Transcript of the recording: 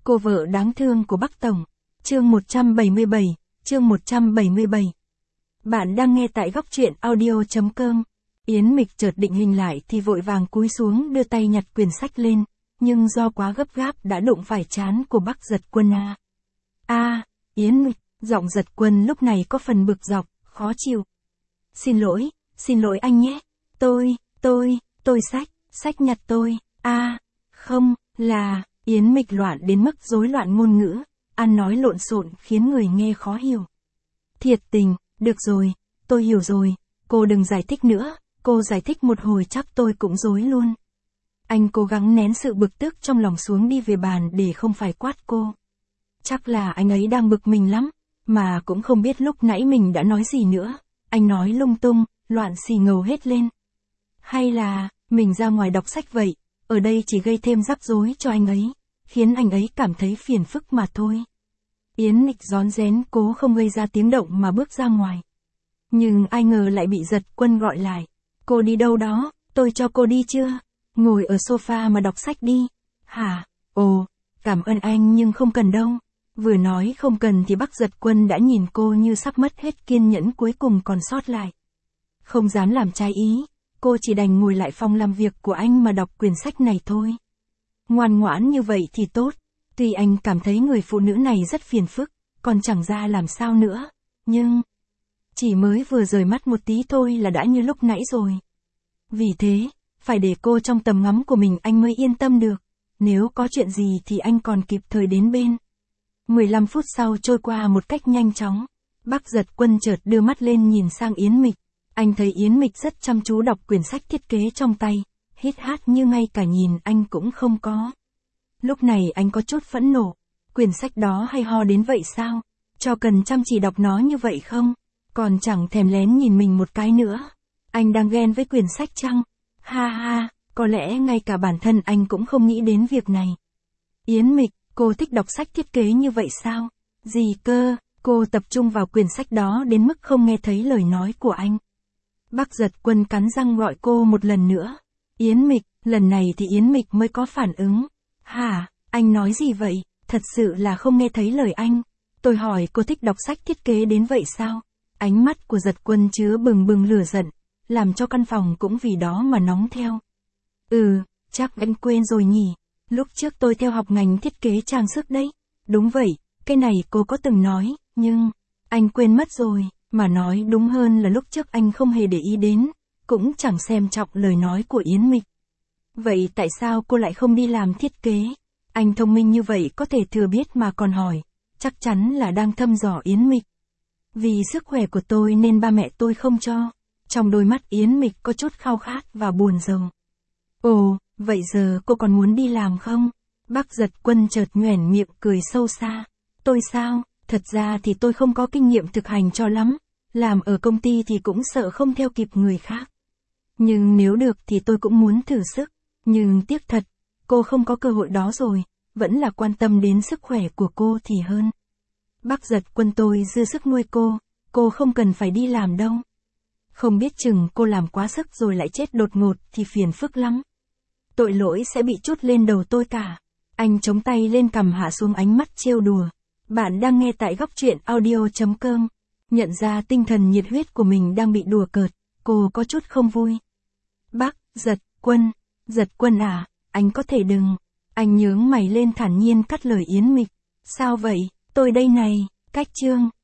Cô vợ đáng thương của Bắc Tổng. Chương 177, chương 177. Bạn đang nghe tại góc truyện audio.com. Yến Mịch chợt định hình lại thì vội vàng cúi xuống đưa tay nhặt quyển sách lên, nhưng do quá gấp gáp đã đụng phải trán của Bắc Giật Quân Yến Mịch, giọng Giật Quân lúc này có phần bực dọc, khó chịu. Xin lỗi anh nhé. Tôi sách nhặt tôi. Không, là, Yến Mịch loạn đến mức rối loạn ngôn ngữ, ăn nói lộn xộn khiến người nghe khó hiểu. Thiệt tình, được rồi, tôi hiểu rồi, cô đừng giải thích nữa, cô giải thích một hồi chắc tôi cũng rối luôn. Anh cố gắng nén sự bực tức trong lòng xuống đi về bàn để không phải quát cô. Chắc là anh ấy đang bực mình lắm, mà cũng không biết lúc nãy mình đã nói gì nữa, anh nói lung tung, loạn xì ngầu hết lên. Hay là, mình ra ngoài đọc sách vậy, ở đây chỉ gây thêm rắc rối cho anh ấy, khiến anh ấy cảm thấy phiền phức mà thôi. Yến Mịch rón rén cố không gây ra tiếng động mà bước ra ngoài. Nhưng ai ngờ lại bị Giật Quân gọi lại. Cô đi đâu đó, tôi cho cô đi chưa? Ngồi ở sofa mà đọc sách đi. Hả? Ồ, cảm ơn anh nhưng không cần đâu. Vừa nói không cần thì Bắc Giật Quân đã nhìn cô như sắp mất hết kiên nhẫn cuối cùng còn sót lại. Không dám làm trái ý, cô chỉ đành ngồi lại phòng làm việc của anh mà đọc quyển sách này thôi. Ngoan ngoãn như vậy thì tốt, tuy anh cảm thấy người phụ nữ này rất phiền phức, còn chẳng ra làm sao nữa, nhưng chỉ mới vừa rời mắt một tí thôi là đã như lúc nãy rồi. Vì thế, phải để cô trong tầm ngắm của mình anh mới yên tâm được, nếu có chuyện gì thì anh còn kịp thời đến bên. 15 phút sau trôi qua một cách nhanh chóng, Bắc Giật Quân chợt đưa mắt lên nhìn sang Yến Mịch. Anh thấy Yến Mịch rất chăm chú đọc quyển sách thiết kế trong tay, hít hát như ngay cả nhìn anh cũng không có. Lúc này anh có chút phẫn nộ, quyển sách đó hay ho đến vậy sao? Cho cần chăm chỉ đọc nó như vậy không? Còn chẳng thèm lén nhìn mình một cái nữa. Anh đang ghen với quyển sách chăng? Ha ha, có lẽ ngay cả bản thân anh cũng không nghĩ đến việc này. Yến Mịch, cô thích đọc sách thiết kế như vậy sao? Gì cơ? Cô tập trung vào quyển sách đó đến mức không nghe thấy lời nói của anh. Bắc Giật Quân cắn răng gọi cô một lần nữa. Yến Mịch, lần này thì Yến Mịch mới có phản ứng. Hả, anh nói gì vậy? Thật sự là không nghe thấy lời anh. Tôi hỏi cô thích đọc sách thiết kế đến vậy sao? Ánh mắt của Giật Quân chứa bừng bừng lửa giận, làm cho căn phòng cũng vì đó mà nóng theo. Chắc anh quên rồi nhỉ. Lúc trước tôi theo học ngành thiết kế trang sức đấy. Đúng vậy, cái này cô có từng nói, nhưng anh quên mất rồi. Mà nói đúng hơn là lúc trước anh không hề để ý đến, cũng chẳng xem trọng lời nói của Yến Mịch. Vậy tại sao cô lại không đi làm thiết kế? Anh thông minh như vậy có thể thừa biết mà còn hỏi, chắc chắn là đang thăm dò Yến Mịch. Vì sức khỏe của tôi nên ba mẹ tôi không cho. Trong đôi mắt Yến Mịch có chút khao khát và buồn rầu. Ồ, vậy giờ cô còn muốn đi làm không? Bắc Giật Quân chợt nhoẻn miệng cười sâu xa. Tôi sao? Thật ra thì tôi không có kinh nghiệm thực hành cho lắm. Làm ở công ty thì cũng sợ không theo kịp người khác. Nhưng nếu được thì tôi cũng muốn thử sức. Nhưng tiếc thật, cô không có cơ hội đó rồi. Vẫn là quan tâm đến sức khỏe của cô thì hơn. Bắc Giật Quân, tôi dư sức nuôi cô không cần phải đi làm đâu. Không biết chừng cô làm quá sức rồi lại chết đột ngột thì phiền phức lắm. Tội lỗi sẽ bị trút lên đầu tôi cả. Anh chống tay lên cằm hạ xuống ánh mắt trêu đùa. Bạn đang nghe tại góc truyện audio.com. Nhận ra tinh thần nhiệt huyết của mình đang bị đùa cợt, cô có chút không vui. Bắc Giật Quân à, anh có thể đừng. Anh nhướng mày lên thản nhiên cắt lời Yến Mịch. Sao vậy, tôi đây này, cách chương.